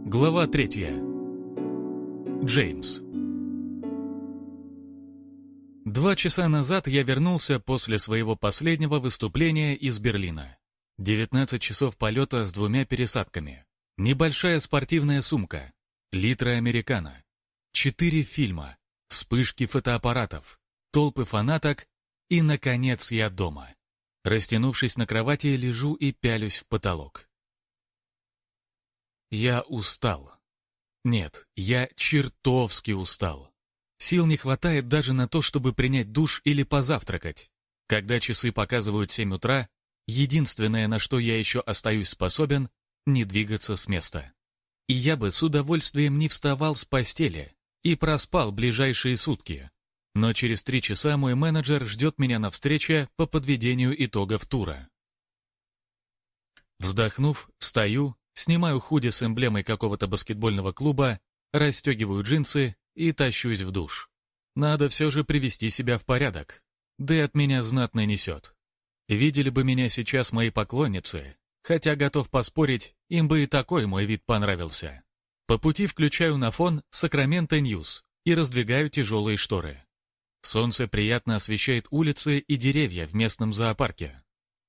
Глава 3. Джеймс. 2 часа назад я вернулся после своего последнего выступления из Берлина. 19 часов полета с 2 пересадками. Небольшая спортивная сумка. Литры американо. 4 фильма. Вспышки фотоаппаратов. Толпы фанаток. И, наконец, я дома. Растянувшись на кровати, лежу и пялюсь в потолок. Я устал. Нет, я чертовски устал. Сил не хватает даже на то, чтобы принять душ или позавтракать. Когда часы показывают 7 утра, единственное, на что я еще остаюсь способен, не двигаться с места. И я бы с удовольствием не вставал с постели и проспал ближайшие сутки. Но через 3 часа мой менеджер ждет меня на встрече по подведению итогов тура. Вздохнув, встаю, снимаю худи с эмблемой какого-то баскетбольного клуба, расстегиваю джинсы и тащусь в душ. Надо все же привести себя в порядок, да и от меня знатно несет. Видели бы меня сейчас мои поклонницы, хотя готов поспорить, им бы и такой мой вид понравился. По пути включаю на фон Сакраменто Ньюс и раздвигаю тяжелые шторы. Солнце приятно освещает улицы и деревья в местном зоопарке.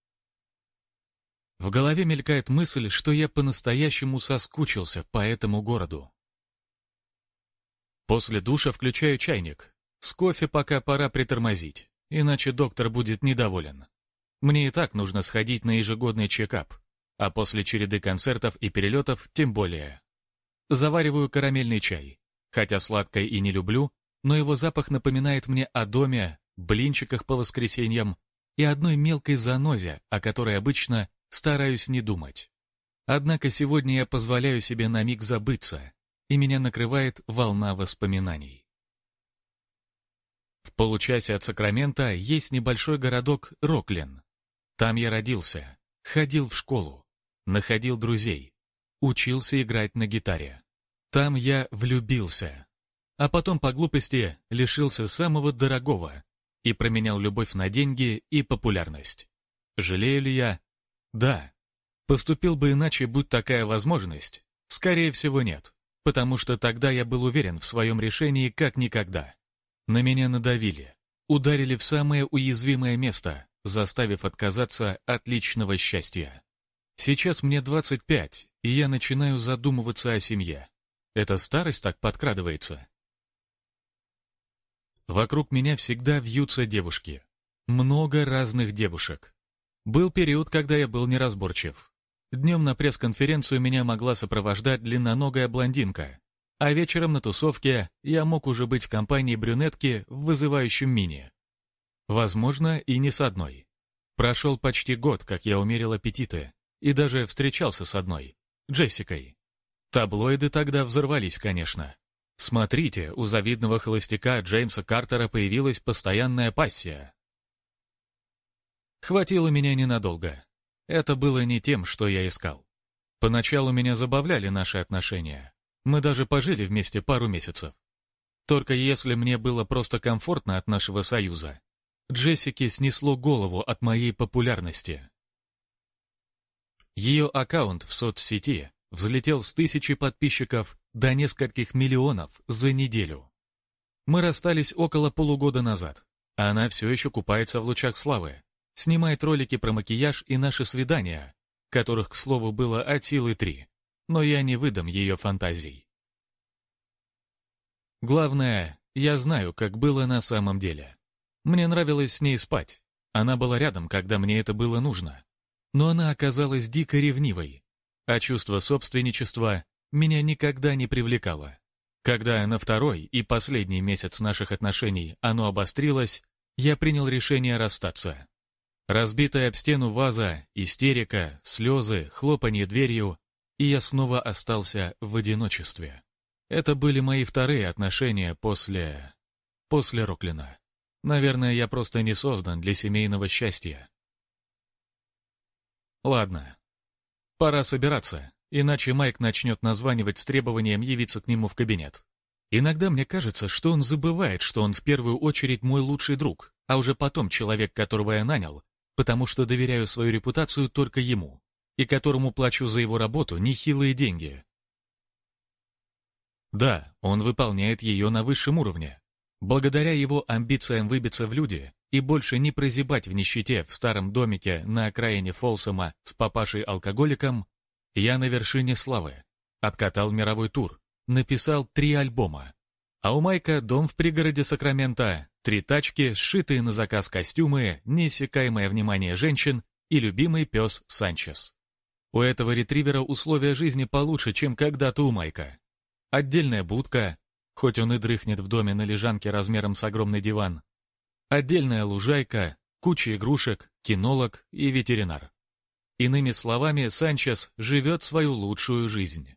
В голове мелькает мысль, что я по-настоящему соскучился по этому городу. После душа включаю чайник. С кофе пока пора притормозить, иначе доктор будет недоволен. Мне и так нужно сходить на ежегодный чекап, а после череды концертов и перелетов тем более. Завариваю карамельный чай, хотя сладкое и не люблю, но его запах напоминает мне о доме, блинчиках по воскресеньям и одной мелкой занозе, о которой обычно стараюсь не думать. Однако сегодня я позволяю себе на миг забыться, и меня накрывает волна воспоминаний. В получасе от Сакрамента есть небольшой городок Роклин. Там я родился, ходил в школу, находил друзей, учился играть на гитаре. Там я влюбился, а потом по глупости лишился самого дорогого и променял любовь на деньги и популярность. Жалею ли я? Да. Поступил бы иначе, будь такая возможность? Скорее всего, нет, потому что тогда я был уверен в своем решении как никогда. На меня надавили, ударили в самое уязвимое место, заставив отказаться от личного счастья. Сейчас мне 25, и я начинаю задумываться о семье. Эта старость так подкрадывается. Вокруг меня всегда вьются девушки. Много разных девушек. Был период, когда я был неразборчив. Днем на пресс-конференцию меня могла сопровождать длинноногая блондинка, а вечером на тусовке я мог уже быть в компании брюнетки в вызывающем мини. Возможно, и не с одной. Прошел почти год, как я умерил аппетиты, и даже встречался с одной, Джессикой. Таблоиды тогда взорвались, конечно. Смотрите, у завидного холостяка Джеймса Картера появилась постоянная пассия. Хватило меня ненадолго. Это было не тем, что я искал. Поначалу меня забавляли наши отношения. Мы даже пожили вместе пару месяцев. Только если мне было просто комфортно от нашего союза, Джессике снесло голову от моей популярности. Ее аккаунт в соцсети взлетел с 1000 подписчиков до нескольких миллионов за неделю. Мы расстались около полугода назад, а она все еще купается в лучах славы. Снимает ролики про макияж и наши свидания, которых, к слову, было от силы 3, но я не выдам ее фантазий. Главное, я знаю, как было на самом деле. Мне нравилось с ней спать, она была рядом, когда мне это было нужно. Но она оказалась дико ревнивой, а чувство собственничества меня никогда не привлекало. Когда на второй и последний месяц наших отношений оно обострилось, я принял решение расстаться. Разбитая об стену ваза, истерика, слезы, хлопанье дверью, и я снова остался в одиночестве. Это были мои вторые отношения после Роклина. Наверное, я просто не создан для семейного счастья. Ладно, пора собираться, иначе Майк начнет названивать с требованием явиться к нему в кабинет. Иногда мне кажется, что он забывает, что он в первую очередь мой лучший друг, а уже потом человек, которого я нанял, потому что доверяю свою репутацию только ему, и которому плачу за его работу нехилые деньги. Да, он выполняет ее на высшем уровне. Благодаря его амбициям выбиться в люди и больше не прозябать в нищете в старом домике на окраине Фолсома с папашей-алкоголиком, я на вершине славы. Откатал мировой тур, написал 3 альбома. А у Майка дом в пригороде Сакрамента, 3 тачки, сшитые на заказ костюмы, неиссякаемое внимание женщин и любимый пес Санчес. У этого ретривера условия жизни получше, чем когда-то у Майка. Отдельная будка, хоть он и дрыхнет в доме на лежанке размером с огромный диван. Отдельная лужайка, куча игрушек, кинолог и ветеринар. Иными словами, Санчес живет свою лучшую жизнь.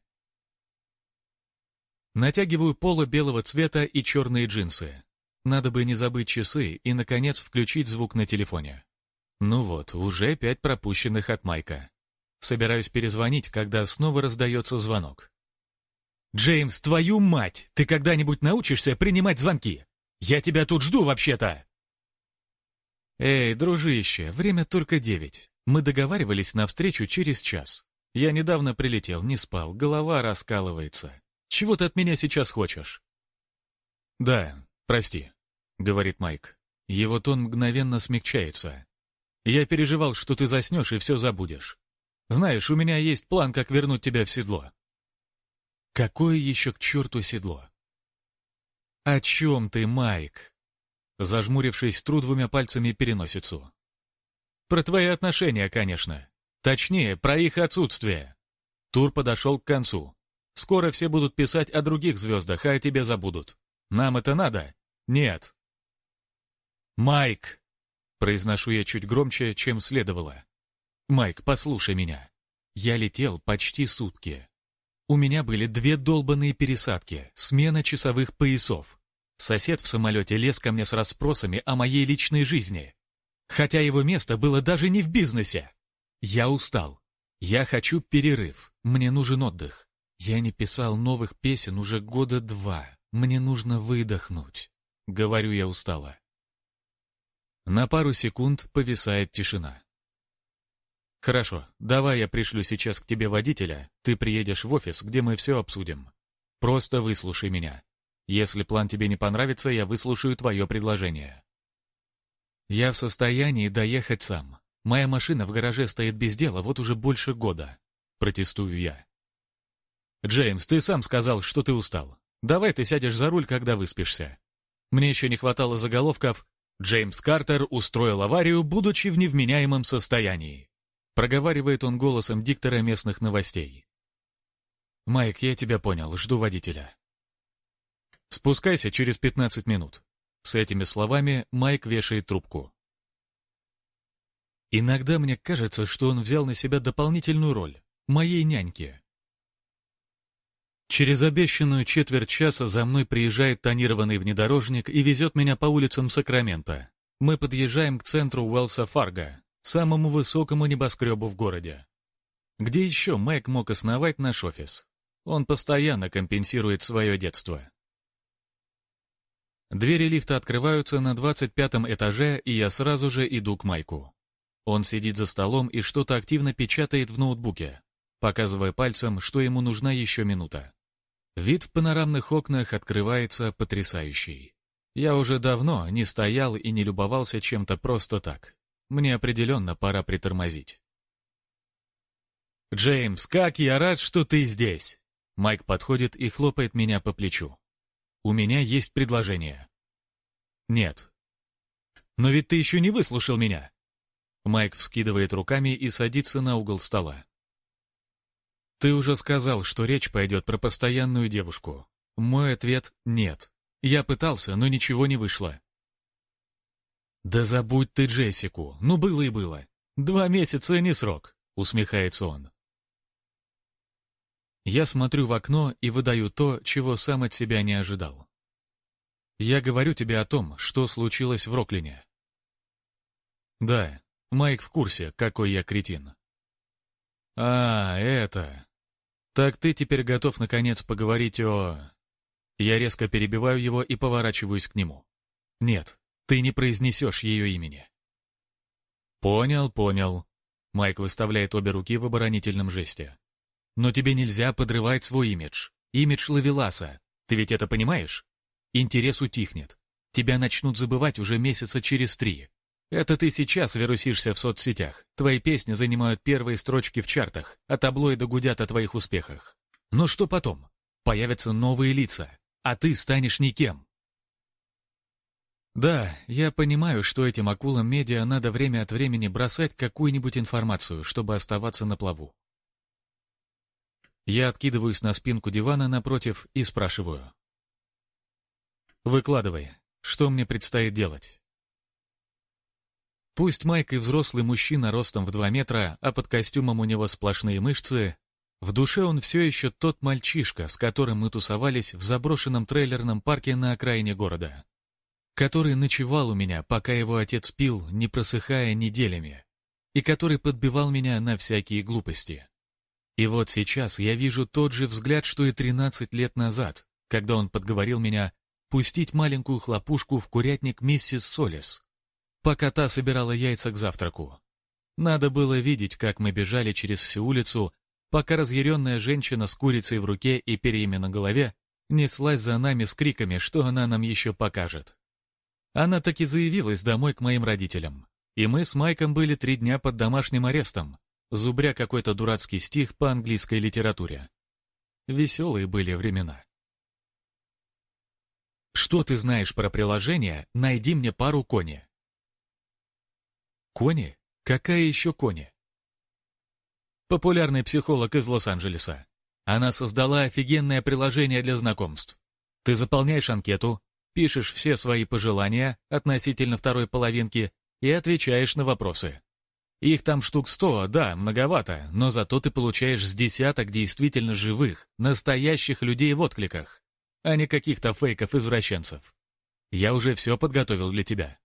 Натягиваю поло белого цвета и черные джинсы. Надо бы не забыть часы и, наконец, включить звук на телефоне. Ну вот, уже 5 пропущенных от Майка. Собираюсь перезвонить, когда снова раздается звонок. «Джеймс, твою мать! Ты когда-нибудь научишься принимать звонки? Я тебя тут жду вообще-то!» «Эй, дружище, время только 9. Мы договаривались на встречу через час. Я недавно прилетел, не спал, голова раскалывается. Чего ты от меня сейчас хочешь?» «Да, прости», — говорит Майк. Его тон мгновенно смягчается. «Я переживал, что ты заснешь и все забудешь. Знаешь, у меня есть план, как вернуть тебя в седло». «Какое еще к черту седло?» «О чем ты, Майк?» Зажмурившись, тру 2 пальцами переносицу. «Про твои отношения, конечно. Точнее, про их отсутствие. Тур подошел к концу. Скоро все будут писать о других звездах, а о тебе забудут. Нам это надо? Нет». «Майк!» Произношу я чуть громче, чем следовало. «Майк, послушай меня. Я летел почти сутки. У меня были 2 долбаные пересадки, смена часовых поясов. Сосед в самолете лез ко мне с расспросами о моей личной жизни. Хотя его место было даже не в бизнесе. Я устал. Я хочу перерыв. Мне нужен отдых. Я не писал новых песен уже 2 года. Мне нужно выдохнуть. Говорю я устало. На пару секунд повисает тишина. «Хорошо, давай я пришлю сейчас к тебе водителя, ты приедешь в офис, где мы все обсудим. Просто выслушай меня. Если план тебе не понравится, я выслушаю твое предложение». «Я в состоянии доехать сам. Моя машина в гараже стоит без дела вот уже больше года», — протестую я. «Джеймс, ты сам сказал, что ты устал. Давай ты сядешь за руль, когда выспишься. Мне еще не хватало заголовков «Джеймс Картер устроил аварию, будучи в невменяемом состоянии». Проговаривает он голосом диктора местных новостей. «Майк, я тебя понял, жду водителя». «Спускайся через 15 минут». С этими словами Майк вешает трубку. Иногда мне кажется, что он взял на себя дополнительную роль моей няньки. Через обещанную четверть часа за мной приезжает тонированный внедорожник и везет меня по улицам Сакрамента. Мы подъезжаем к центру Уэлса-Фарго, самому высокому небоскребу в городе. Где еще Майк мог основать наш офис? Он постоянно компенсирует свое детство. Двери лифта открываются на 25-м этаже, и я сразу же иду к Майку. Он сидит за столом и что-то активно печатает в ноутбуке, показывая пальцем, что ему нужна еще минута. Вид в панорамных окнах открывается потрясающий. Я уже давно не стоял и не любовался чем-то просто так. Мне определенно пора притормозить. «Джеймс, как я рад, что ты здесь!» Майк подходит и хлопает меня по плечу. «У меня есть предложение». «Нет». «Но ведь ты еще не выслушал меня!» Майк вскидывает руками и садится на угол стола. «Ты уже сказал, что речь пойдет про постоянную девушку. Мой ответ — нет. Я пытался, но ничего не вышло». «Да забудь ты Джессику, ну было и было. 2 месяца не срок», — усмехается он. Я смотрю в окно и выдаю то, чего сам от себя не ожидал. Я говорю тебе о том, что случилось в Роклине. Да, Майк в курсе, какой я кретин. А, это... Так ты теперь готов наконец поговорить о... Я резко перебиваю его и поворачиваюсь к нему. Нет, ты не произнесешь ее имени. Понял. Майк выставляет обе руки в оборонительном жесте. Но тебе нельзя подрывать свой имидж. Имидж Ловеласа. Ты ведь это понимаешь? Интерес утихнет. Тебя начнут забывать уже месяца через 3. Это ты сейчас вирусишься в соцсетях. Твои песни занимают первые строчки в чартах, а таблоиды гудят о твоих успехах. Но что потом? Появятся новые лица, а ты станешь никем. Да, я понимаю, что этим акулам медиа надо время от времени бросать какую-нибудь информацию, чтобы оставаться на плаву. Я откидываюсь на спинку дивана напротив и спрашиваю. Выкладывай, что мне предстоит делать? Пусть Майк и взрослый мужчина ростом в 2 метра, а под костюмом у него сплошные мышцы, в душе он все еще тот мальчишка, с которым мы тусовались в заброшенном трейлерном парке на окраине города, который ночевал у меня, пока его отец пил, не просыхая неделями, и который подбивал меня на всякие глупости. И вот сейчас я вижу тот же взгляд, что и 13 лет назад, когда он подговорил меня пустить маленькую хлопушку в курятник миссис Солис, пока та собирала яйца к завтраку. Надо было видеть, как мы бежали через всю улицу, пока разъяренная женщина с курицей в руке и перьями на голове неслась за нами с криками, что она нам еще покажет. Она таки заявилась домой к моим родителям, и мы с Майком были 3 дня под домашним арестом, зубря какой-то дурацкий стих по английской литературе. Веселые были времена. Что ты знаешь про приложение «Найди мне пару Кони»? Кони? Какая еще Кони? Популярный психолог из Лос-Анджелеса. Она создала офигенное приложение для знакомств. Ты заполняешь анкету, пишешь все свои пожелания относительно второй половинки и отвечаешь на вопросы. Их там штук 100, да, многовато, но зато ты получаешь с десяток действительно живых, настоящих людей в откликах, а не каких-то фейков-извращенцев. Я уже все подготовил для тебя.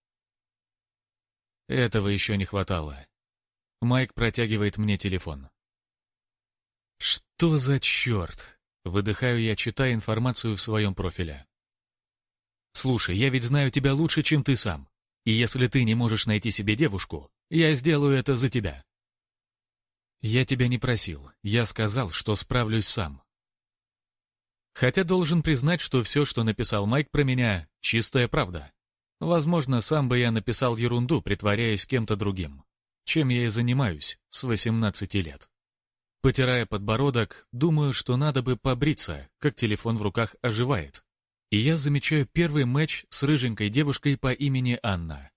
Этого еще не хватало. Майк протягивает мне телефон. Что за черт? Выдыхаю я, читая информацию в своем профиле. Слушай, я ведь знаю тебя лучше, чем ты сам. И если ты не можешь найти себе девушку, я сделаю это за тебя. Я тебя не просил, я сказал, что справлюсь сам. Хотя должен признать, что все, что написал Майк про меня, чистая правда. Возможно, сам бы я написал ерунду, притворяясь кем-то другим, чем я и занимаюсь с 18 лет. Потирая подбородок, думаю, что надо бы побриться, как телефон в руках оживает. И я замечаю первый матч с рыженькой девушкой по имени Анна.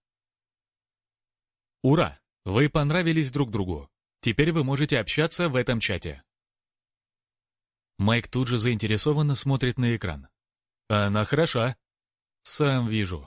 Ура! Вы понравились друг другу. Теперь вы можете общаться в этом чате. Майк тут же заинтересованно смотрит на экран. Она хороша. Сам вижу.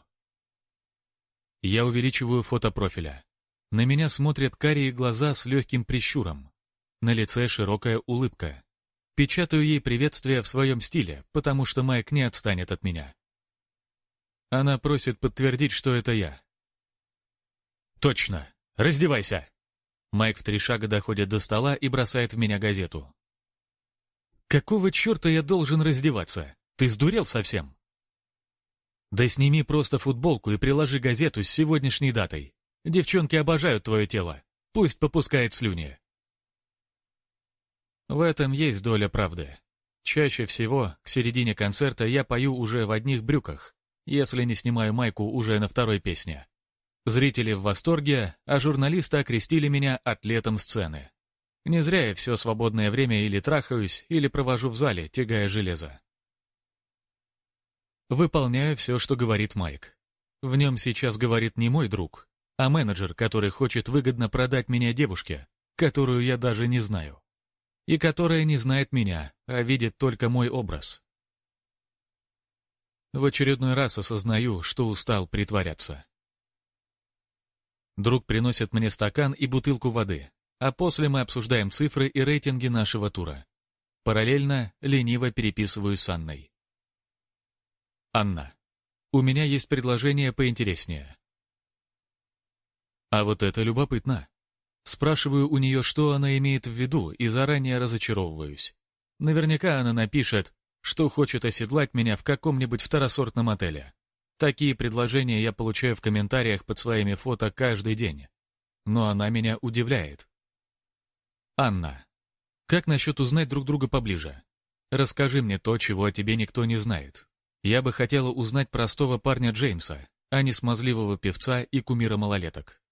Я увеличиваю фото профиля. На меня смотрят карие глаза с легким прищуром. На лице широкая улыбка. Печатаю ей приветствие в своем стиле, потому что Майк не отстанет от меня. Она просит подтвердить, что это я. Точно. Раздевайся. Майк в 3 шага доходит до стола и бросает в меня газету. Какого черта я должен раздеваться? Ты сдурел совсем? Да сними просто футболку и приложи газету с сегодняшней датой. Девчонки обожают твое тело. Пусть попускает слюни. В этом есть доля правды. Чаще всего, к середине концерта я пою уже в одних брюках, если не снимаю майку уже на 2-й песне. Зрители в восторге, а журналисты окрестили меня атлетом сцены. Не зря я все свободное время или трахаюсь, или провожу в зале, тягая железо. Выполняю все, что говорит Майк. В нем сейчас говорит не мой друг, а менеджер, который хочет выгодно продать меня девушке, которую я даже не знаю. И которая не знает меня, а видит только мой образ. В очередной раз осознаю, что устал притворяться. Друг приносит мне стакан и бутылку воды, а после мы обсуждаем цифры и рейтинги нашего тура. Параллельно лениво переписываю с Анной. Анна, у меня есть предложение поинтереснее. А вот это любопытно. Спрашиваю у нее, что она имеет в виду, и заранее разочаровываюсь. Наверняка она напишет, что хочет оседлать меня в каком-нибудь второсортном отеле. Такие предложения я получаю в комментариях под своими фото каждый день. Но она меня удивляет. Анна, как насчет узнать друг друга поближе? Расскажи мне то, чего о тебе никто не знает. Я бы хотела узнать простого парня Джеймса, а не смазливого певца и кумира малолеток.